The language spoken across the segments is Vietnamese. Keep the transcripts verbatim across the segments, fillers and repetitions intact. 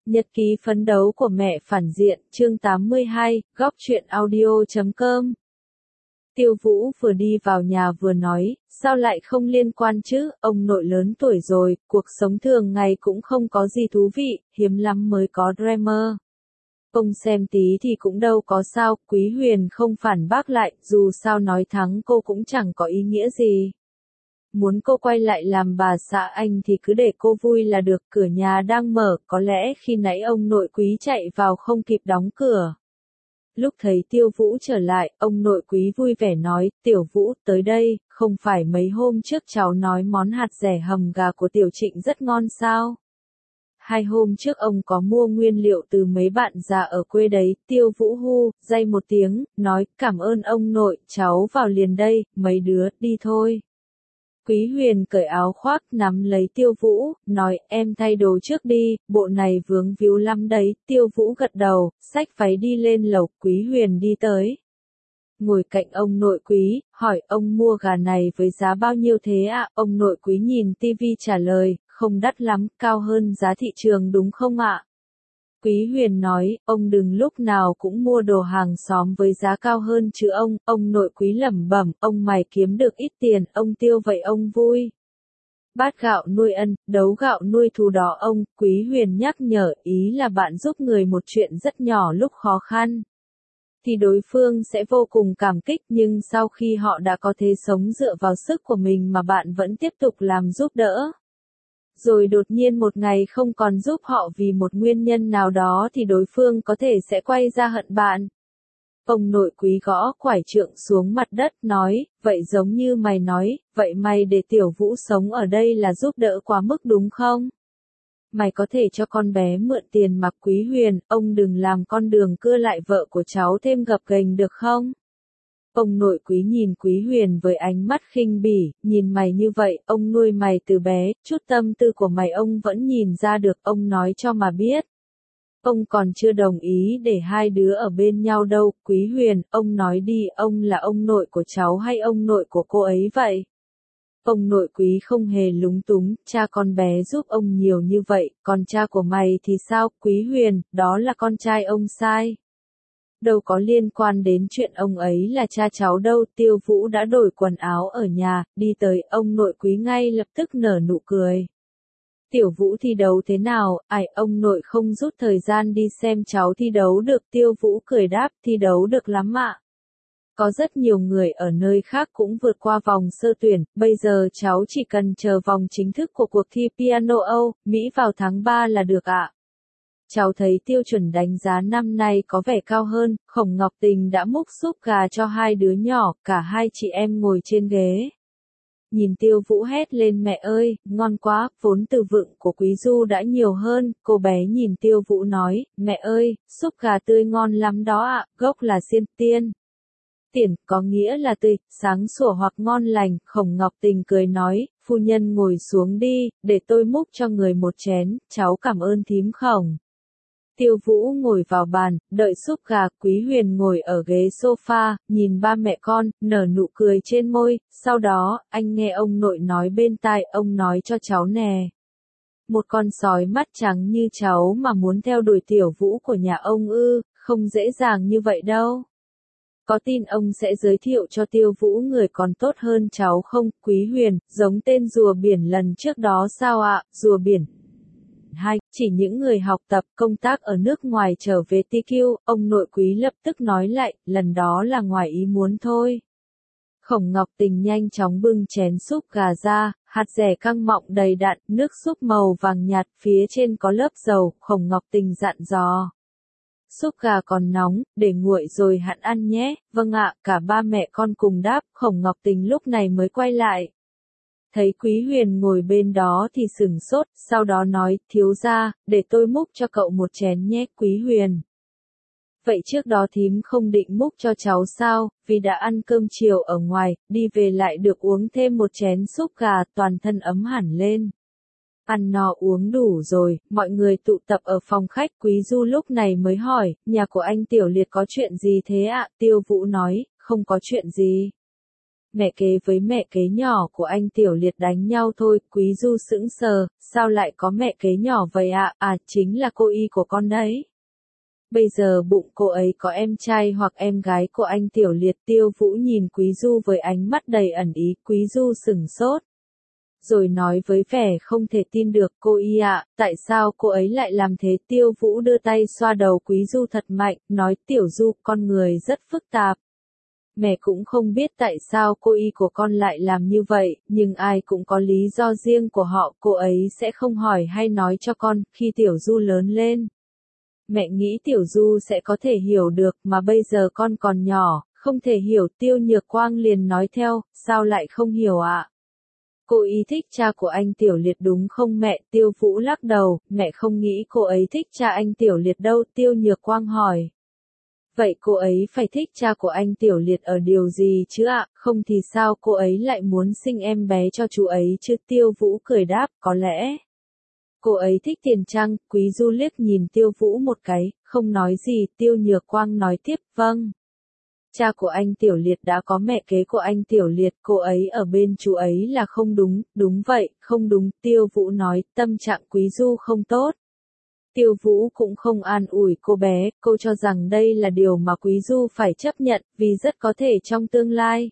Nhật ký phấn đấu của mẹ phản diện, chương tám mươi hai, góc truyện audio chấm com. Tiêu Vũ vừa đi vào nhà vừa nói, sao lại không liên quan chứ, ông nội lớn tuổi rồi, cuộc sống thường ngày cũng không có gì thú vị, hiếm lắm mới có drama. Ông xem tí thì cũng đâu có sao, Quý Huyền không phản bác lại, dù sao nói thắng cô cũng chẳng có ý nghĩa gì. Muốn cô quay lại làm bà xã anh thì cứ để cô vui là được, cửa nhà đang mở, có lẽ khi nãy ông nội Quý chạy vào không kịp đóng cửa. Lúc thấy Tiêu Vũ trở lại, ông nội Quý vui vẻ nói, Tiểu Vũ, tới đây, không phải mấy hôm trước cháu nói món hạt dẻ hầm gà của Tiểu Trịnh rất ngon sao? Hai hôm trước ông có mua nguyên liệu từ mấy bạn già ở quê đấy, Tiêu Vũ hu, day một tiếng, nói, cảm ơn ông nội, cháu vào liền đây, mấy đứa, đi thôi. Quý Huyền cởi áo khoác nắm lấy Tiêu Vũ, nói em thay đồ trước đi, bộ này vướng víu lắm đấy, Tiêu Vũ gật đầu, xách váy đi lên lầu, Quý Huyền đi tới. Ngồi cạnh ông nội Quý, hỏi ông mua gà này với giá bao nhiêu thế ạ, ông nội Quý nhìn tivi trả lời, không đắt lắm, cao hơn giá thị trường đúng không ạ? Quý Huyền nói, ông đừng lúc nào cũng mua đồ hàng xóm với giá cao hơn chứ ông, ông nội Quý lẩm bẩm, ông mày kiếm được ít tiền, ông tiêu vậy ông vui. Bát gạo nuôi ân, đấu gạo nuôi thù đó ông, Quý Huyền nhắc nhở, ý là bạn giúp người một chuyện rất nhỏ lúc khó khăn. Thì đối phương sẽ vô cùng cảm kích, nhưng sau khi họ đã có thế sống dựa vào sức của mình mà bạn vẫn tiếp tục làm giúp đỡ. Rồi đột nhiên một ngày không còn giúp họ vì một nguyên nhân nào đó thì đối phương có thể sẽ quay ra hận bạn. Ông nội Quý gõ quải trượng xuống mặt đất nói, vậy giống như mày nói, vậy mày để Tiểu Vũ sống ở đây là giúp đỡ quá mức đúng không? Mày có thể cho con bé mượn tiền mặc Quý Huyền, ông đừng làm con đường cưa lại vợ của cháu thêm gập ghềnh được không? Ông nội Quý nhìn Quý Huyền với ánh mắt khinh bỉ, nhìn mày như vậy, ông nuôi mày từ bé, chút tâm tư của mày ông vẫn nhìn ra được, ông nói cho mà biết. Ông còn chưa đồng ý để hai đứa ở bên nhau đâu, Quý Huyền, ông nói đi, ông là ông nội của cháu hay ông nội của cô ấy vậy? Ông nội Quý không hề lúng túng, cha con bé giúp ông nhiều như vậy, còn cha của mày thì sao, Quý Huyền, đó là con trai ông sai. Đâu có liên quan đến chuyện ông ấy là cha cháu đâu, Tiêu Vũ đã đổi quần áo ở nhà, đi tới, ông nội Quý ngay lập tức nở nụ cười. Tiểu Vũ thi đấu thế nào, ai, ông nội không rút thời gian đi xem cháu thi đấu được, Tiêu Vũ cười đáp, thi đấu được lắm ạ. Có rất nhiều người ở nơi khác cũng vượt qua vòng sơ tuyển, bây giờ cháu chỉ cần chờ vòng chính thức của cuộc thi piano Âu, Mỹ vào tháng ba là được ạ. Cháu thấy tiêu chuẩn đánh giá năm nay có vẻ cao hơn, Khổng Ngọc Tình đã múc súp gà cho hai đứa nhỏ, cả hai chị em ngồi trên ghế. Nhìn Tiêu Vũ hét lên mẹ ơi, ngon quá, vốn từ vựng của Quý Du đã nhiều hơn, cô bé nhìn Tiêu Vũ nói, mẹ ơi, súp gà tươi ngon lắm đó ạ, gốc là xiên tiên. Tiền, có nghĩa là tươi, sáng sủa hoặc ngon lành, Khổng Ngọc Tình cười nói, phu nhân ngồi xuống đi, để tôi múc cho người một chén, cháu cảm ơn thím Khổng. Tiêu Vũ ngồi vào bàn, đợi súp gà, Quý Huyền ngồi ở ghế sofa, nhìn ba mẹ con, nở nụ cười trên môi, sau đó, anh nghe ông nội nói bên tai, ông nói cho cháu nè. Một con sói mắt trắng như cháu mà muốn theo đuổi Tiểu Vũ của nhà ông ư, không dễ dàng như vậy đâu. Có tin ông sẽ giới thiệu cho Tiêu Vũ người còn tốt hơn cháu không, Quý Huyền, giống tên rùa biển lần trước đó sao ạ, rùa biển. Hai, chỉ những người học tập công tác ở nước ngoài trở về tê quy, ông nội Quý lập tức nói lại, lần đó là ngoài ý muốn thôi. Khổng Ngọc Tình nhanh chóng bưng chén súp gà ra, hạt dẻ căng mọng đầy đặn, nước súp màu vàng nhạt, phía trên có lớp dầu, Khổng Ngọc Tình dặn dò. Súp gà còn nóng, để nguội rồi hẵng ăn nhé, vâng ạ, cả ba mẹ con cùng đáp, Khổng Ngọc Tình lúc này mới quay lại. Thấy Quý Huyền ngồi bên đó thì sửng sốt, sau đó nói, thiếu gia, để tôi múc cho cậu một chén nhé, Quý Huyền. Vậy trước đó thím không định múc cho cháu sao, vì đã ăn cơm chiều ở ngoài, đi về lại được uống thêm một chén súp gà, toàn thân ấm hẳn lên. Ăn no uống đủ rồi, mọi người tụ tập ở phòng khách, Quý Du lúc này mới hỏi, nhà của anh Tiểu Liệt có chuyện gì thế ạ, Tiêu Vũ nói, không có chuyện gì. Mẹ kế với mẹ kế nhỏ của anh Tiểu Liệt đánh nhau thôi, Quý Du sững sờ, sao lại có mẹ kế nhỏ vậy ạ, à? à chính là cô y của con đấy. Bây giờ bụng cô ấy có em trai hoặc em gái của anh Tiểu Liệt. Tiêu Vũ nhìn Quý Du với ánh mắt đầy ẩn ý, Quý Du sửng sốt. Rồi nói với vẻ không thể tin được, cô y ạ, tại sao cô ấy lại làm thế? Tiêu Vũ đưa tay xoa đầu Quý Du thật mạnh, nói Tiểu Du, con người rất phức tạp. Mẹ cũng không biết tại sao cô y của con lại làm như vậy, nhưng ai cũng có lý do riêng của họ, cô ấy sẽ không hỏi hay nói cho con, khi Tiểu Du lớn lên. Mẹ nghĩ Tiểu Du sẽ có thể hiểu được, mà bây giờ con còn nhỏ, không thể hiểu. Tiêu Nhược Quang liền nói theo, sao lại không hiểu ạ? À? Cô y thích cha của anh Tiểu Liệt đúng không mẹ? Tiêu Vũ lắc đầu, mẹ không nghĩ cô ấy thích cha anh Tiểu Liệt đâu. Tiêu Nhược Quang hỏi. Vậy cô ấy phải thích cha của anh Tiểu Liệt ở điều gì chứ ạ? À? Không thì sao cô ấy lại muốn sinh em bé cho chú ấy chứ? Tiêu Vũ cười đáp, có lẽ cô ấy thích tiền chăng? Quý Du liếc nhìn Tiêu Vũ một cái, không nói gì. Tiêu Nhược Quang nói tiếp, vâng. Cha của anh Tiểu Liệt đã có mẹ kế của anh Tiểu Liệt, cô ấy ở bên chú ấy là không đúng. Đúng vậy, không đúng. Tiêu Vũ nói, tâm trạng Quý Du không tốt. Tiêu Vũ cũng không an ủi cô bé, cô cho rằng đây là điều mà Quý Du phải chấp nhận, vì rất có thể trong tương lai,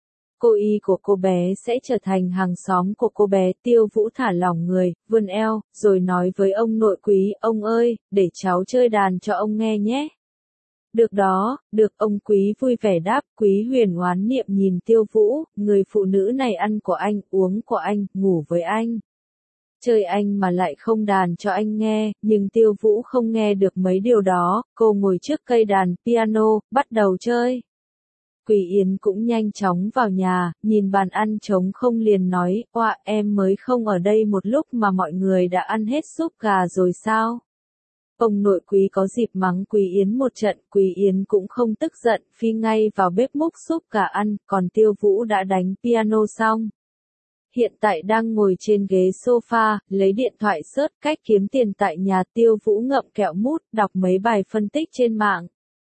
cô y của cô bé sẽ trở thành hàng xóm của cô bé. Tiêu Vũ thả lỏng người, vươn eo, rồi nói với ông nội Quý, ông ơi, để cháu chơi đàn cho ông nghe nhé. Được đó, được, ông Quý vui vẻ đáp. Quý Huyền oán niệm nhìn Tiêu Vũ, người phụ nữ này ăn của anh, uống của anh, ngủ với anh. Chơi anh mà lại không đàn cho anh nghe, nhưng Tiêu Vũ không nghe được mấy điều đó, cô ngồi trước cây đàn piano, bắt đầu chơi. Quỳ Yến cũng nhanh chóng vào nhà, nhìn bàn ăn trống không liền nói, oa em mới không ở đây một lúc mà mọi người đã ăn hết súp gà rồi sao? Ông nội Quý có dịp mắng Quỳ Yến một trận, Quỳ Yến cũng không tức giận, phi ngay vào bếp múc súp gà ăn, còn Tiêu Vũ đã đánh piano xong. Hiện tại đang ngồi trên ghế sofa, lấy điện thoại search cách kiếm tiền tại nhà. Tiêu Vũ ngậm kẹo mút, đọc mấy bài phân tích trên mạng.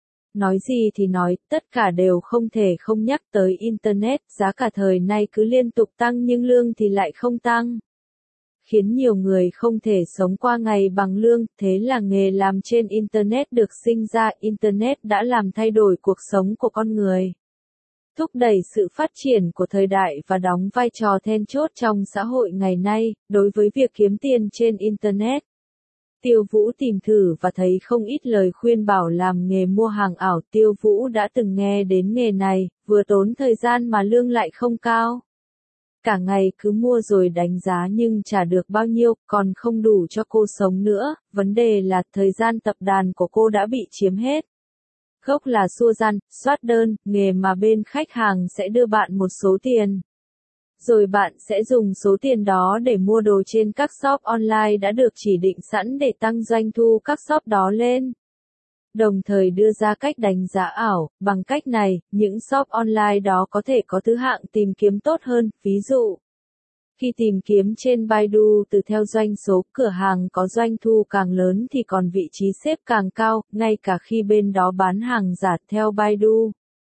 Nói gì thì nói, tất cả đều không thể không nhắc tới Internet, giá cả thời nay cứ liên tục tăng nhưng lương thì lại không tăng. Khiến nhiều người không thể sống qua ngày bằng lương, thế là nghề làm trên Internet được sinh ra. Internet đã làm thay đổi cuộc sống của con người, thúc đẩy sự phát triển của thời đại và đóng vai trò then chốt trong xã hội ngày nay. Đối với việc kiếm tiền trên Internet, Tiêu Vũ tìm thử và thấy không ít lời khuyên bảo làm nghề mua hàng ảo. Tiêu Vũ đã từng nghe đến nghề này, vừa tốn thời gian mà lương lại không cao. Cả ngày cứ mua rồi đánh giá nhưng trả được bao nhiêu, còn không đủ cho cô sống nữa. Vấn đề là thời gian tập đàn của cô đã bị chiếm hết. Gốc là xua gian, soát đơn, nghề mà bên khách hàng sẽ đưa bạn một số tiền. Rồi bạn sẽ dùng số tiền đó để mua đồ trên các shop online đã được chỉ định sẵn để tăng doanh thu các shop đó lên. Đồng thời đưa ra cách đánh giá ảo, bằng cách này, những shop online đó có thể có thứ hạng tìm kiếm tốt hơn. Ví dụ, khi tìm kiếm trên Baidu từ theo doanh số, cửa hàng có doanh thu càng lớn thì còn vị trí xếp càng cao, ngay cả khi bên đó bán hàng giả theo Baidu.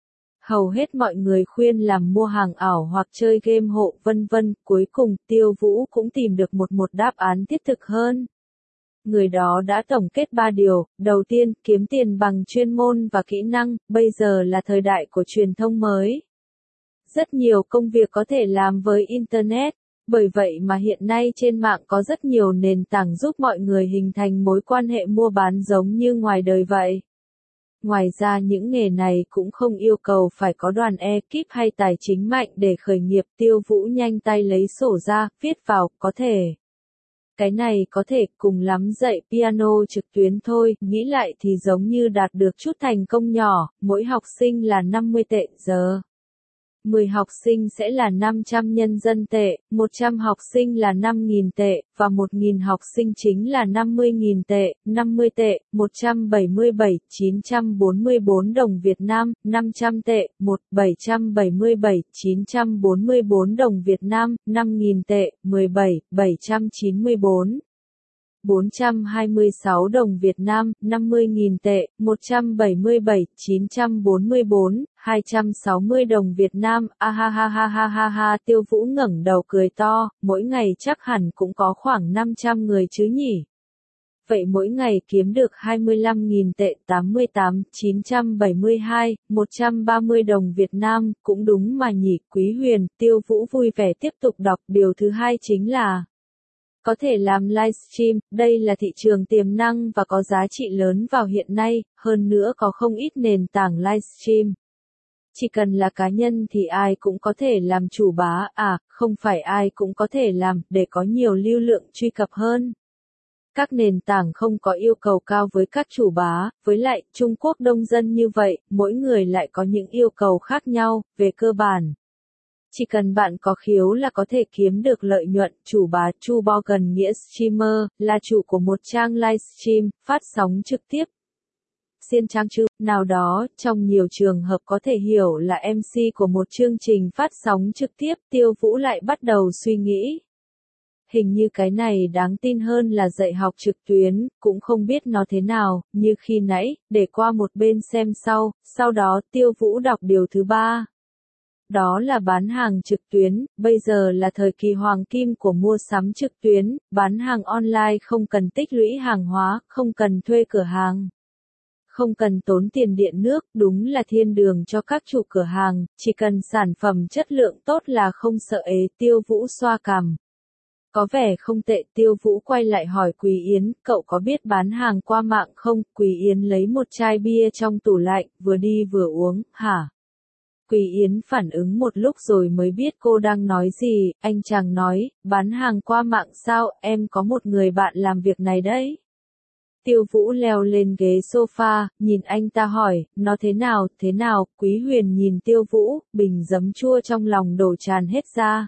Hầu hết mọi người khuyên làm mua hàng ảo hoặc chơi game hộ vân vân, cuối cùng Tiêu Vũ cũng tìm được một một đáp án thiết thực hơn. Người đó đã tổng kết ba điều, đầu tiên, kiếm tiền bằng chuyên môn và kỹ năng, bây giờ là thời đại của truyền thông mới. Rất nhiều công việc có thể làm với Internet, bởi vậy mà hiện nay trên mạng có rất nhiều nền tảng giúp mọi người hình thành mối quan hệ mua bán giống như ngoài đời vậy. Ngoài ra những nghề này cũng không yêu cầu phải có đoàn ekip hay tài chính mạnh để khởi nghiệp. Tiêu Vũ nhanh tay lấy sổ ra, viết vào, có thể. Cái này có thể, cùng lắm dạy piano trực tuyến thôi, nghĩ lại thì giống như đạt được chút thành công nhỏ, mỗi học sinh là năm mươi tệ giờ. mười học sinh sẽ là năm trăm nhân dân tệ, một trăm học sinh là năm nghìn tệ, và một nghìn học sinh chính là năm mươi nghìn tệ, năm mươi tệ, một trăm bảy mươi bảy nghìn chín trăm bốn mươi tư đồng Việt Nam, năm trăm tệ, một nghìn bảy trăm bảy mươi bảy nghìn chín trăm bốn mươi tư đồng Việt Nam, năm nghìn tệ, mười bảy nghìn bảy trăm chín mươi tư. bốn trăm hai mươi sáu đồng Việt Nam, năm mươi nghìn tệ, một trăm bảy mươi bảy, chín trăm bốn mươi bốn, hai trăm sáu mươi đồng Việt Nam, a ha ha ha ha ha ha, Tiêu Vũ ngẩng đầu cười to, mỗi ngày chắc hẳn cũng có khoảng năm trăm người chứ nhỉ. Vậy mỗi ngày kiếm được hai mươi lăm nghìn tệ, tám mươi tám, chín trăm bảy mươi hai, một trăm ba mươi đồng Việt Nam, cũng đúng mà nhỉ. Quý Huyền, Tiêu Vũ vui vẻ tiếp tục đọc. Điều thứ hai chính là có thể làm livestream, đây là thị trường tiềm năng và có giá trị lớn vào hiện nay, hơn nữa có không ít nền tảng livestream. Chỉ cần là cá nhân thì ai cũng có thể làm chủ bá, à, không phải ai cũng có thể làm, để có nhiều lưu lượng truy cập hơn. Các nền tảng không có yêu cầu cao với các chủ bá, với lại, Trung Quốc đông dân như vậy, mỗi người lại có những yêu cầu khác nhau, về cơ bản. Chỉ cần bạn có khiếu là có thể kiếm được lợi nhuận. Chủ bá Chu Bo gần nghĩa streamer, là chủ của một trang livestream, phát sóng trực tiếp. Xiên trang chư, nào đó, trong nhiều trường hợp có thể hiểu là em xê của một chương trình phát sóng trực tiếp. Tiêu Vũ lại bắt đầu suy nghĩ. Hình như cái này đáng tin hơn là dạy học trực tuyến, cũng không biết nó thế nào, như khi nãy, để qua một bên xem sau, sau đó Tiêu Vũ đọc điều thứ ba. Đó là bán hàng trực tuyến, bây giờ là thời kỳ hoàng kim của mua sắm trực tuyến, bán hàng online không cần tích lũy hàng hóa, không cần thuê cửa hàng. Không cần tốn tiền điện nước, đúng là thiên đường cho các chủ cửa hàng, chỉ cần sản phẩm chất lượng tốt là không sợ ế. Tiêu Vũ xoa cằm. Có vẻ không tệ. Tiêu Vũ quay lại hỏi Quý Yến, cậu có biết bán hàng qua mạng không? Quý Yến lấy một chai bia trong tủ lạnh, vừa đi vừa uống, hả? Quý Yến phản ứng một lúc rồi mới biết cô đang nói gì, anh chàng nói, bán hàng qua mạng sao, em có một người bạn làm việc này đấy. Tiêu Vũ leo lên ghế sofa, nhìn anh ta hỏi, nó thế nào, thế nào? Quý Huyền nhìn Tiêu Vũ, bình giấm chua trong lòng đổ tràn hết ra.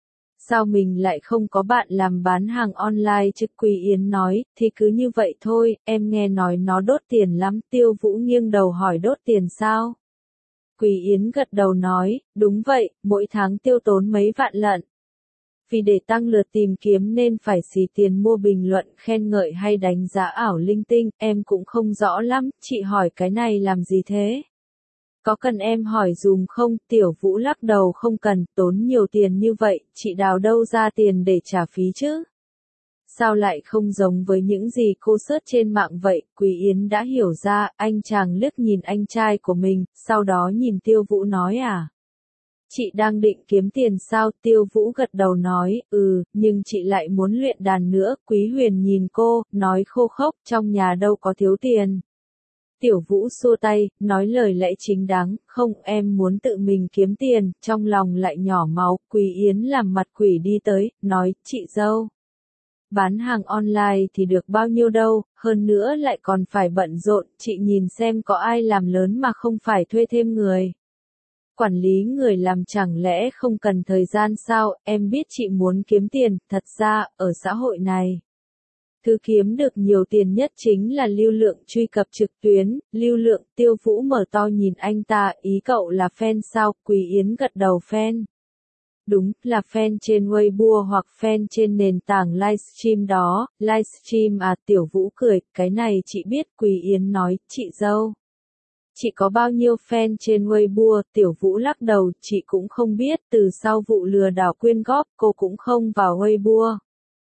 Sao mình lại không có bạn làm bán hàng online chứ? Quý Yến nói, thì cứ như vậy thôi, em nghe nói nó đốt tiền lắm. Tiêu Vũ nghiêng đầu hỏi đốt tiền sao? Quý Yến gật đầu nói, đúng vậy, mỗi tháng tiêu tốn mấy vạn lận. Vì để tăng lượt tìm kiếm nên phải xì tiền mua bình luận, khen ngợi hay đánh giá ảo linh tinh, em cũng không rõ lắm, chị hỏi cái này làm gì thế? Có cần em hỏi dùm không? Tiểu Vũ lắc đầu, không cần, tốn nhiều tiền như vậy, chị đào đâu ra tiền để trả phí chứ? Sao lại không giống với những gì cô search trên mạng vậy? Quý Yến đã hiểu ra, anh chàng liếc nhìn anh trai của mình, sau đó nhìn Tiêu Vũ nói à? Chị đang định kiếm tiền sao? Tiêu Vũ gật đầu nói, ừ, nhưng chị lại muốn luyện đàn nữa. Quý Huyền nhìn cô, nói khô khốc, trong nhà đâu có thiếu tiền. Tiểu Vũ xua tay, nói lời lẽ chính đáng, không, em muốn tự mình kiếm tiền, trong lòng lại nhỏ máu. Quý Yến làm mặt quỷ đi tới, nói, chị dâu. Bán hàng online thì được bao nhiêu đâu, hơn nữa lại còn phải bận rộn, chị nhìn xem có ai làm lớn mà không phải thuê thêm người. Quản lý người làm chẳng lẽ không cần thời gian sao? Em biết chị muốn kiếm tiền, thật ra, ở xã hội này, thứ kiếm được nhiều tiền nhất chính là lưu lượng truy cập trực tuyến, lưu lượng. Tiêu Vũ mở to nhìn anh ta, ý cậu là fan sao? Quý Yến gật đầu, fan. Đúng, là fan trên Weibo hoặc fan trên nền tảng livestream đó. Livestream à? Tiểu Vũ cười, cái này chị biết. Quý Yến nói, chị dâu. Chị có bao nhiêu fan trên Weibo? Tiểu Vũ lắc đầu, chị cũng không biết, từ sau vụ lừa đảo quyên góp, cô cũng không vào Weibo.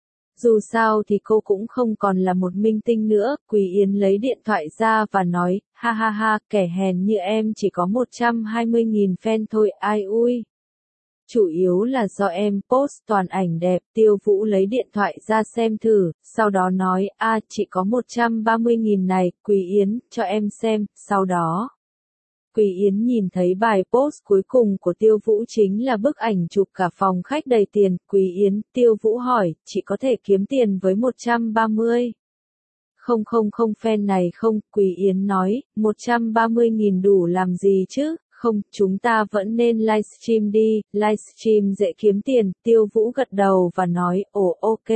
Dù sao thì cô cũng không còn là một minh tinh nữa. Quý Yến lấy điện thoại ra và nói, ha ha ha, kẻ hèn như em chỉ có một trăm hai mươi nghìn fan thôi, ai ui. Chủ yếu là do em post toàn ảnh đẹp. Tiêu Vũ lấy điện thoại ra xem thử, sau đó nói, a, chị có một trăm ba mươi nghìn này, Quý Yến, cho em xem, sau đó. Quý Yến nhìn thấy bài post cuối cùng của Tiêu Vũ chính là bức ảnh chụp cả phòng khách đầy tiền. Quý Yến, Tiêu Vũ hỏi, chị có thể kiếm tiền với một trăm ba mươi? Không không không, fan này không. Quý Yến nói, một trăm ba mươi nghìn đủ làm gì chứ? Không, chúng ta vẫn nên livestream đi, livestream dễ kiếm tiền. Tiêu Vũ gật đầu và nói, ồ ok.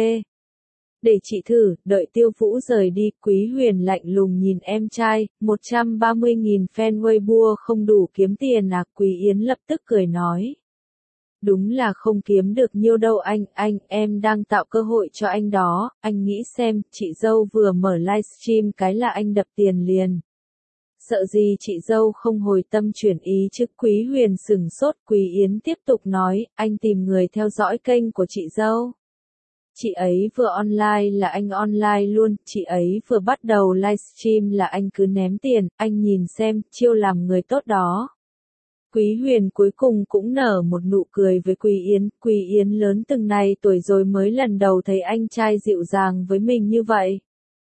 Để chị thử. Đợi Tiêu Vũ rời đi, Quý Huyền lạnh lùng nhìn em trai, một trăm ba mươi nghìn fan Weibo không đủ kiếm tiền à? Quý Yến lập tức cười nói. Đúng là không kiếm được nhiêu đâu anh, anh, em đang tạo cơ hội cho anh đó, anh nghĩ xem, chị dâu vừa mở livestream cái là anh đập tiền liền. Sợ gì chị dâu không hồi tâm chuyển ý chứ. Quý Huyền sửng sốt. Quý Yến tiếp tục nói, anh tìm người theo dõi kênh của chị dâu. Chị ấy vừa online là anh online luôn, chị ấy vừa bắt đầu livestream là anh cứ ném tiền, anh nhìn xem, chiêu làm người tốt đó. Quý Huyền cuối cùng cũng nở một nụ cười với Quý Yến. Quý Yến lớn từng này tuổi rồi mới lần đầu thấy anh trai dịu dàng với mình như vậy,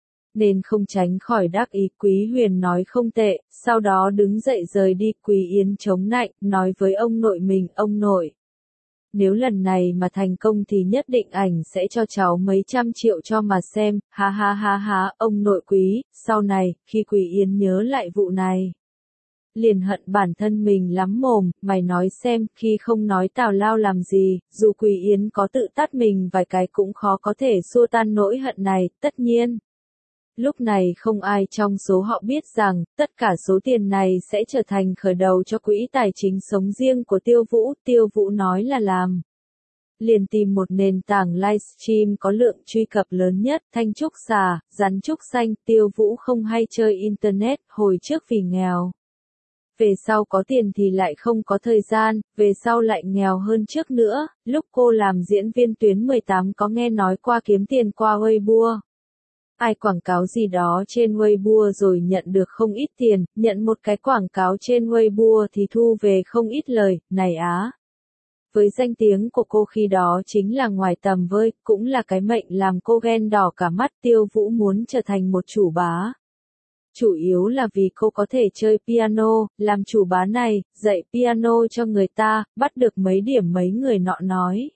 nên không tránh khỏi đắc ý. Quý Huyền nói không tệ, sau đó đứng dậy rời đi. Quý Yến chống nạnh, nói với ông nội mình, ông nội. Nếu lần này mà thành công thì nhất định ảnh sẽ cho cháu mấy trăm triệu cho mà xem, ha ha ha ha, ông nội Quý. Sau này, khi Quý Yến nhớ lại vụ này, liền hận bản thân mình lắm mồm, mày nói xem, khi không nói tào lao làm gì, dù Quý Yến có tự tát mình vài cái cũng khó có thể xua tan nỗi hận này, tất nhiên. Lúc này không ai trong số họ biết rằng, tất cả số tiền này sẽ trở thành khởi đầu cho quỹ tài chính sống riêng của Tiêu Vũ. Tiêu Vũ nói là làm. Liền tìm một nền tảng livestream có lượng truy cập lớn nhất, Thanh Trúc Xà, Rắn Trúc Xanh. Tiêu Vũ không hay chơi Internet, hồi trước vì nghèo. Về sau có tiền thì lại không có thời gian, về sau lại nghèo hơn trước nữa. Lúc cô làm diễn viên tuyến mười tám có nghe nói qua kiếm tiền qua Weibo. Ai quảng cáo gì đó trên Weibo rồi nhận được không ít tiền, nhận một cái quảng cáo trên Weibo thì thu về không ít lời, này á. Với danh tiếng của cô khi đó chính là ngoài tầm với, cũng là cái mệnh làm cô ghen đỏ cả mắt. Tiêu Vũ muốn trở thành một chủ bá. Chủ yếu là vì cô có thể chơi piano, làm chủ bá này, dạy piano cho người ta, bắt được mấy điểm mấy người nọ nói.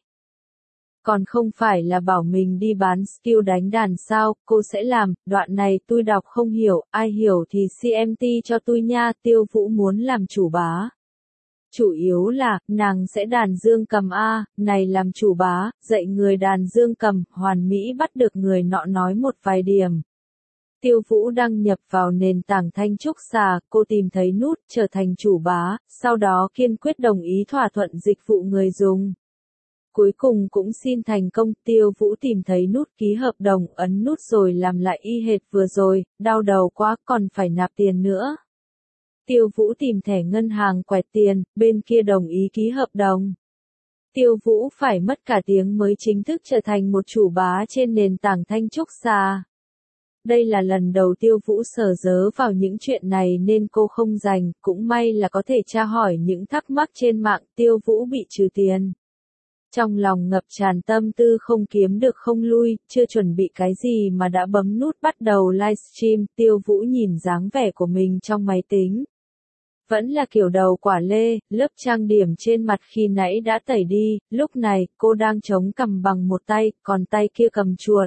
Còn không phải là bảo mình đi bán skill đánh đàn sao, cô sẽ làm, đoạn này tôi đọc không hiểu, ai hiểu thì xê em tê cho tôi nha. Tiêu Vũ muốn làm chủ bá. Chủ yếu là, nàng sẽ đàn dương cầm a, này làm chủ bá, dạy người đàn dương cầm, hoàn mỹ bắt được người nọ nói một vài điểm. Tiêu Vũ đăng nhập vào nền tảng Thanh Trúc Xà, cô tìm thấy nút trở thành chủ bá, sau đó kiên quyết đồng ý thỏa thuận dịch vụ người dùng. Cuối cùng cũng xin thành công. Tiêu Vũ tìm thấy nút ký hợp đồng, ấn nút rồi làm lại y hệt vừa rồi, đau đầu quá, còn phải nạp tiền nữa. Tiêu Vũ tìm thẻ ngân hàng quẹt tiền, bên kia đồng ý ký hợp đồng. Tiêu Vũ phải mất cả tiếng mới chính thức trở thành một chủ bá trên nền tảng Thanh Trúc Xà. Đây là lần đầu Tiêu Vũ sở dớ vào những chuyện này nên cô không rành, cũng may là có thể tra hỏi những thắc mắc trên mạng. Tiêu Vũ bị trừ tiền. Trong lòng ngập tràn tâm tư không kiếm được không lui, chưa chuẩn bị cái gì mà đã bấm nút bắt đầu livestream. Tiêu Vũ nhìn dáng vẻ của mình trong máy tính. Vẫn là kiểu đầu quả lê, lớp trang điểm trên mặt khi nãy đã tẩy đi, lúc này cô đang chống cằm bằng một tay, còn tay kia cầm chuột.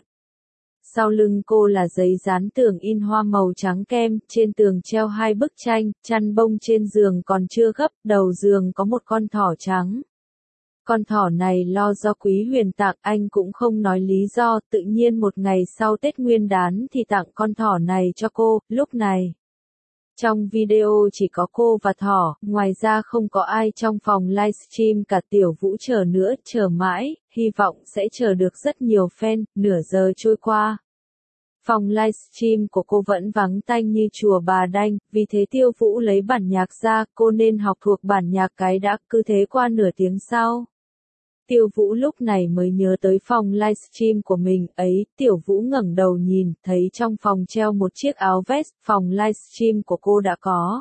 Sau lưng cô là giấy dán tường in hoa màu trắng kem, trên tường treo hai bức tranh, chăn bông trên giường còn chưa gấp, đầu giường có một con thỏ trắng. Con thỏ này lo do Quý Huyền tặng, anh cũng không nói lý do, tự nhiên một ngày sau Tết Nguyên đán thì tặng con thỏ này cho cô. Lúc này, trong video chỉ có cô và thỏ, ngoài ra không có ai trong phòng livestream cả. Tiểu Vũ chờ nữa, chờ mãi, hy vọng sẽ chờ được rất nhiều fan. Nửa giờ trôi qua, phòng livestream của cô vẫn vắng tanh như chùa Bà Đanh, vì thế Tiêu Vũ lấy bản nhạc ra, cô nên học thuộc bản nhạc cái đã. Cứ thế qua nửa tiếng sau, Tiêu Vũ lúc này mới nhớ tới phòng livestream của mình ấy. Tiểu Vũ ngẩng đầu nhìn, thấy trong phòng treo một chiếc áo vest, phòng livestream của cô đã có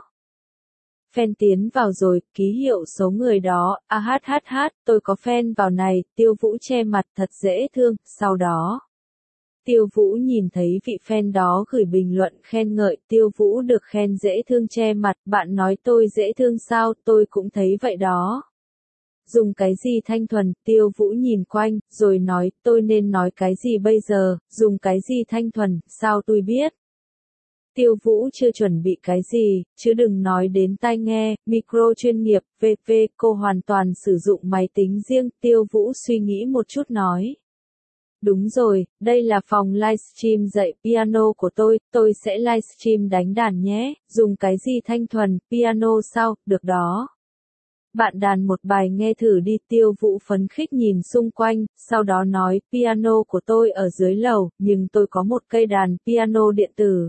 fan tiến vào rồi, ký hiệu số người đó, a hát hát hát, tôi có fan vào này. Tiêu Vũ che mặt thật dễ thương. Sau đó, Tiêu Vũ nhìn thấy vị fan đó gửi bình luận khen ngợi. Tiêu Vũ được khen dễ thương che mặt, bạn nói tôi dễ thương sao, tôi cũng thấy vậy đó. Dùng cái gì thanh thuần, Tiêu Vũ nhìn quanh, rồi nói, tôi nên nói cái gì bây giờ, dùng cái gì thanh thuần, sao tôi biết. Tiêu Vũ chưa chuẩn bị cái gì, chứ đừng nói đến tai nghe, micro chuyên nghiệp, vê vê, cô hoàn toàn sử dụng máy tính riêng. Tiêu Vũ suy nghĩ một chút nói. Đúng rồi, đây là phòng livestream dạy piano của tôi, tôi sẽ livestream đánh đàn nhé, dùng cái gì thanh thuần, piano sao, được đó. Bạn đàn một bài nghe thử đi. Tiêu Vũ phấn khích nhìn xung quanh, sau đó nói, piano của tôi ở dưới lầu, nhưng tôi có một cây đàn piano điện tử.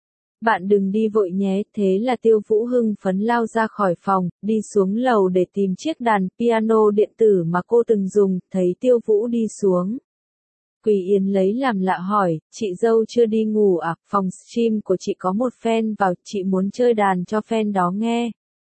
Bạn đừng đi vội nhé. Thế là Tiêu Vũ hưng phấn lao ra khỏi phòng, đi xuống lầu để tìm chiếc đàn piano điện tử mà cô từng dùng. Thấy Tiêu Vũ đi xuống, Quỳ Yến lấy làm lạ hỏi, chị dâu chưa đi ngủ à? Phòng stream của chị có một fan vào, chị muốn chơi đàn cho fan đó nghe.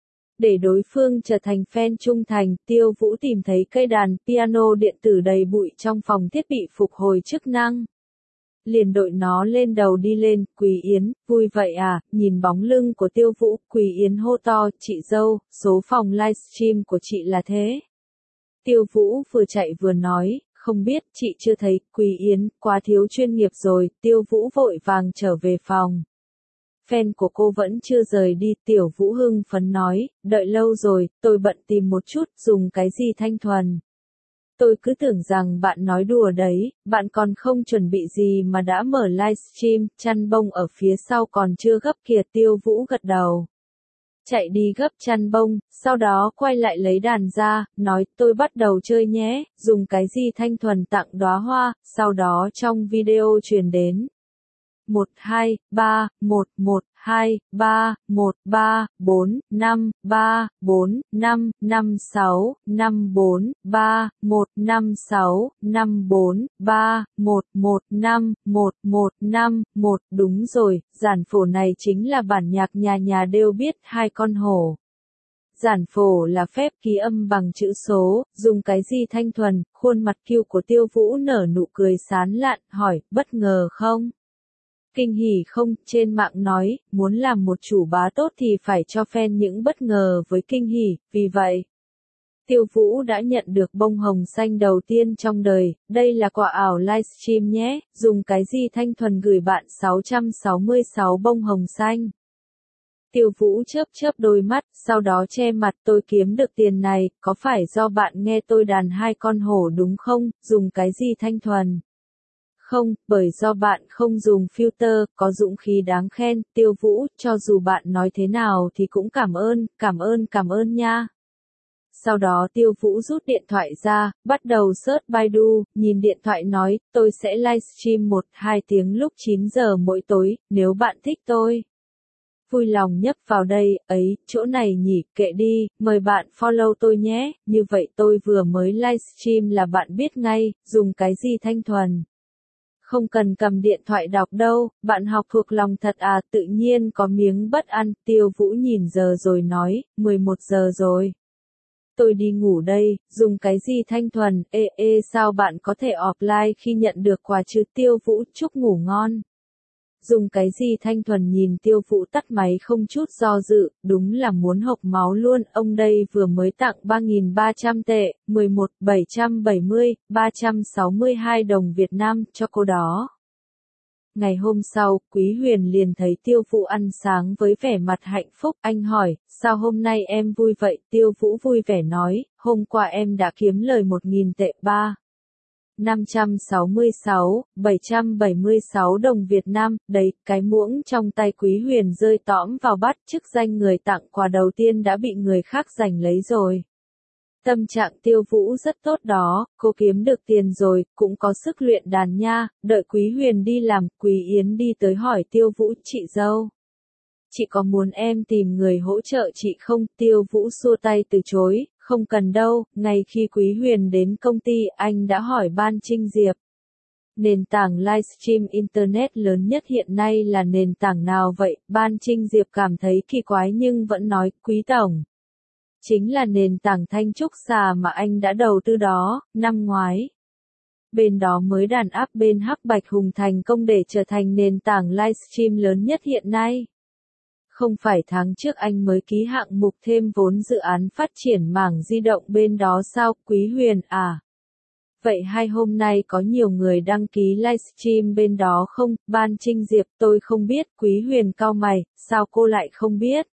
Để đối phương trở thành fan trung thành, Tiêu Vũ tìm thấy cây đàn piano điện tử đầy bụi trong phòng thiết bị phục hồi chức năng. Liền đội nó lên đầu đi lên. Quỳ Yến, vui vậy à? Nhìn bóng lưng của Tiêu Vũ, Quỳ Yến hô to, chị dâu, số phòng livestream của chị là thế. Tiêu Vũ vừa chạy vừa nói, không biết, chị chưa thấy. Quỳ Yến, quá thiếu chuyên nghiệp rồi. Tiêu Vũ vội vàng trở về phòng. Fan của cô vẫn chưa rời đi. Tiểu Vũ hưng phấn nói, đợi lâu rồi, tôi bận tìm một chút, dùng cái gì thanh thuần. Tôi cứ tưởng rằng bạn nói đùa đấy, bạn còn không chuẩn bị gì mà đã mở livestream, chăn bông ở phía sau còn chưa gấp kìa. Tiêu Vũ gật đầu. Chạy đi gấp chăn bông, sau đó quay lại lấy đàn ra, nói, tôi bắt đầu chơi nhé, dùng cái gì thanh thuần tặng đóa hoa. Sau đó trong video truyền đến. một hai ba một một hai ba một ba bốn năm ba bốn năm năm sáu năm bốn ba một năm sáu năm bốn ba một một năm một một năm một. Đúng rồi, giản phổ này chính là bản nhạc nhà nhà đều biết, hai con hổ. Giản phổ là phép ký âm bằng chữ số, dùng cái gì thanh thuần. Khuôn mặt cute của Tiêu Vũ nở nụ cười sán lạn, hỏi, bất ngờ không? Kinh hỉ không? Trên mạng nói, muốn làm một chủ bá tốt thì phải cho fan những bất ngờ với kinh hỉ, vì vậy, Tiêu Vũ đã nhận được bông hồng xanh đầu tiên trong đời. Đây là quà ảo livestream nhé, dùng cái gì thanh thuần gửi bạn sáu trăm sáu mươi sáu bông hồng xanh. Tiêu Vũ chớp chớp đôi mắt, sau đó che mặt, tôi kiếm được tiền này, có phải do bạn nghe tôi đàn hai con hổ đúng không? Dùng cái gì thanh thuần? Không, bởi do bạn không dùng filter, có dũng khí đáng khen. Tiêu Vũ, cho dù bạn nói thế nào thì cũng cảm ơn, cảm ơn cảm ơn nha. Sau đó Tiêu Vũ rút điện thoại ra, bắt đầu search Baidu, nhìn điện thoại nói, tôi sẽ livestream một hai tiếng lúc chín giờ mỗi tối, nếu bạn thích tôi. Vui lòng nhấp vào đây, ấy, chỗ này nhỉ, kệ đi, mời bạn follow tôi nhé, như vậy tôi vừa mới livestream là bạn biết ngay, dùng cái gì thanh thuần. Không cần cầm điện thoại đọc đâu, bạn học thuộc lòng thật à, tự nhiên có miếng bất ăn. Tiêu Vũ nhìn giờ rồi nói, mười một giờ rồi. Tôi đi ngủ đây, dùng cái gì thanh thuần, ê ê sao bạn có thể offline khi nhận được quà chứ? Tiêu Vũ, chúc ngủ ngon. Dùng cái gì thanh thuần? Nhìn Tiêu Vũ tắt máy không chút do dự, đúng là muốn hộc máu luôn, ông đây vừa mới tặng ba nghìn ba trăm tệ, mười một nghìn bảy trăm bảy mươi, ba trăm sáu mươi hai đồng Việt Nam, cho cô đó. Ngày hôm sau, Quý Huyền liền thấy Tiêu Vũ ăn sáng với vẻ mặt hạnh phúc, anh hỏi, sao hôm nay em vui vậy? Tiêu Vũ vui vẻ nói, hôm qua em đã kiếm lời một nghìn tệ ba. năm trăm sáu mươi sáu, bảy trăm bảy mươi sáu đồng Việt Nam, đấy, cái muỗng trong tay Quý Huyền rơi tõm vào bát, chức danh người tặng quà đầu tiên đã bị người khác giành lấy rồi. Tâm trạng Tiêu Vũ rất tốt đó, cô kiếm được tiền rồi, cũng có sức luyện đàn nha. Đợi Quý Huyền đi làm, Quý Yến đi tới hỏi Tiêu Vũ, chị dâu, chị có muốn em tìm người hỗ trợ chị không? Tiêu Vũ xua tay từ chối, không cần đâu. Ngay khi Quý Huyền đến công ty, anh đã hỏi Ban Trinh Diệp. Nền tảng livestream Internet lớn nhất hiện nay là nền tảng nào vậy? Ban Trinh Diệp cảm thấy kỳ quái nhưng vẫn nói, Quý Tổng. Chính là nền tảng Thanh Trúc Xà mà anh đã đầu tư đó, năm ngoái. Bên đó mới đàn áp bên Hắc Bạch Hùng thành công để trở thành nền tảng livestream lớn nhất hiện nay. Không phải tháng trước anh mới ký hạng mục thêm vốn dự án phát triển mảng di động bên đó sao? Quý Huyền à? Vậy hai hôm nay có nhiều người đăng ký livestream bên đó không? Ban Trinh Diệp, tôi không biết. Quý Huyền cau mày, sao cô lại không biết?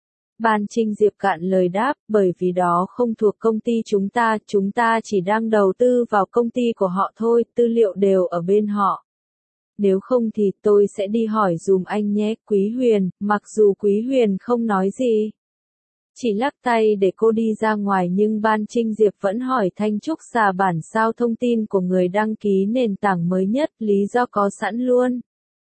Ban Trinh Diệp cạn lời đáp, bởi vì đó không thuộc công ty chúng ta, chúng ta chỉ đang đầu tư vào công ty của họ thôi, tư liệu đều ở bên họ. Nếu không thì tôi sẽ đi hỏi dùm anh nhé. Quý Huyền, mặc dù Quý Huyền không nói gì, Chỉ lắc tay để cô đi ra ngoài nhưng Ban Trinh Diệp vẫn hỏi Thanh Trúc Xà bản sao thông tin của người đăng ký nền tảng mới nhất, lý do có sẵn luôn.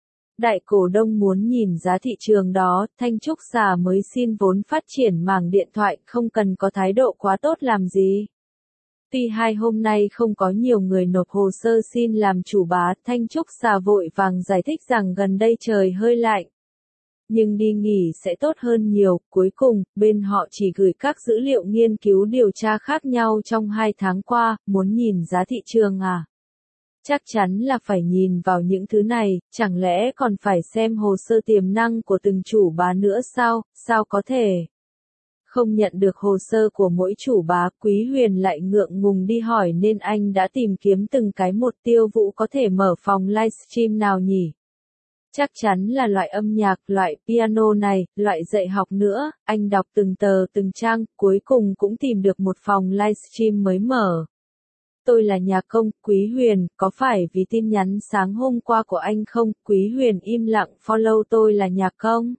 Đại cổ đông muốn nhìn giá thị trường đó, Thanh Trúc Xà mới xin vốn phát triển mảng điện thoại, không cần có thái độ quá tốt làm gì. Tuy hai hôm nay không có nhiều người nộp hồ sơ xin làm chủ bá, Thanh Trúc Xà vội vàng giải thích rằng gần đây trời hơi lạnh. Nhưng đi nghỉ sẽ tốt hơn nhiều, cuối cùng, bên họ chỉ gửi các dữ liệu nghiên cứu điều tra khác nhau trong hai tháng qua, muốn nhìn giá thị trường à? Chắc chắn là phải nhìn vào những thứ này, chẳng lẽ còn phải xem hồ sơ tiềm năng của từng chủ bá nữa sao, sao có thể? Không nhận được hồ sơ của mỗi chủ bá, Quý Huyền lại ngượng ngùng đi hỏi nên anh đã tìm kiếm từng cái một. Tiêu Vũ có thể mở phòng livestream nào nhỉ? Chắc chắn là loại âm nhạc, loại piano này, loại dạy học nữa, anh đọc từng tờ từng trang, cuối cùng cũng tìm được một phòng livestream mới mở. Tôi là nhạc công, Quý Huyền, có phải vì tin nhắn sáng hôm qua của anh không? Quý Huyền im lặng follow tôi là nhạc công.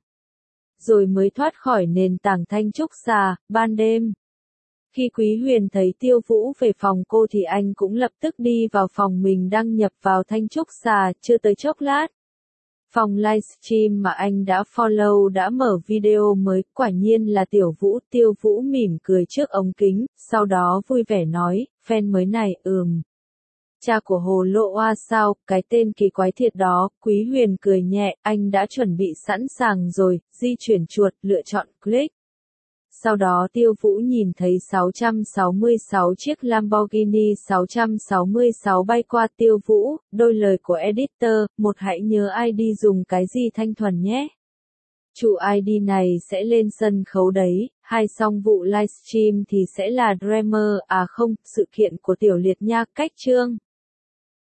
Rồi mới thoát khỏi nền tảng Thanh Trúc Xà, ban đêm. Khi Quý Huyền thấy Tiêu Vũ về phòng cô thì anh cũng lập tức đi vào phòng mình đăng nhập vào Thanh Trúc Xà, chưa tới chốc lát. Phòng livestream mà anh đã follow đã mở video mới, quả nhiên là Tiểu Vũ. Tiêu Vũ mỉm cười trước ống kính, sau đó vui vẻ nói, fan mới này, ừm. Cha của Hồ Lộ Oa sao, cái tên kỳ quái thiệt đó. Quý Huyền cười nhẹ, anh đã chuẩn bị sẵn sàng rồi, di chuyển chuột, lựa chọn click. Sau đó Tiêu Vũ nhìn thấy sáu trăm sáu mươi sáu chiếc Lamborghini sáu trăm sáu mươi sáu bay qua. Tiêu Vũ, đôi lời của editor, một hãy nhớ i đê dùng cái gì thanh thuần nhé. Chủ i đê này sẽ lên sân khấu đấy, hai xong vụ livestream thì sẽ là Dreamer, à không, sự kiện của Tiểu Liệt nha, cách chương.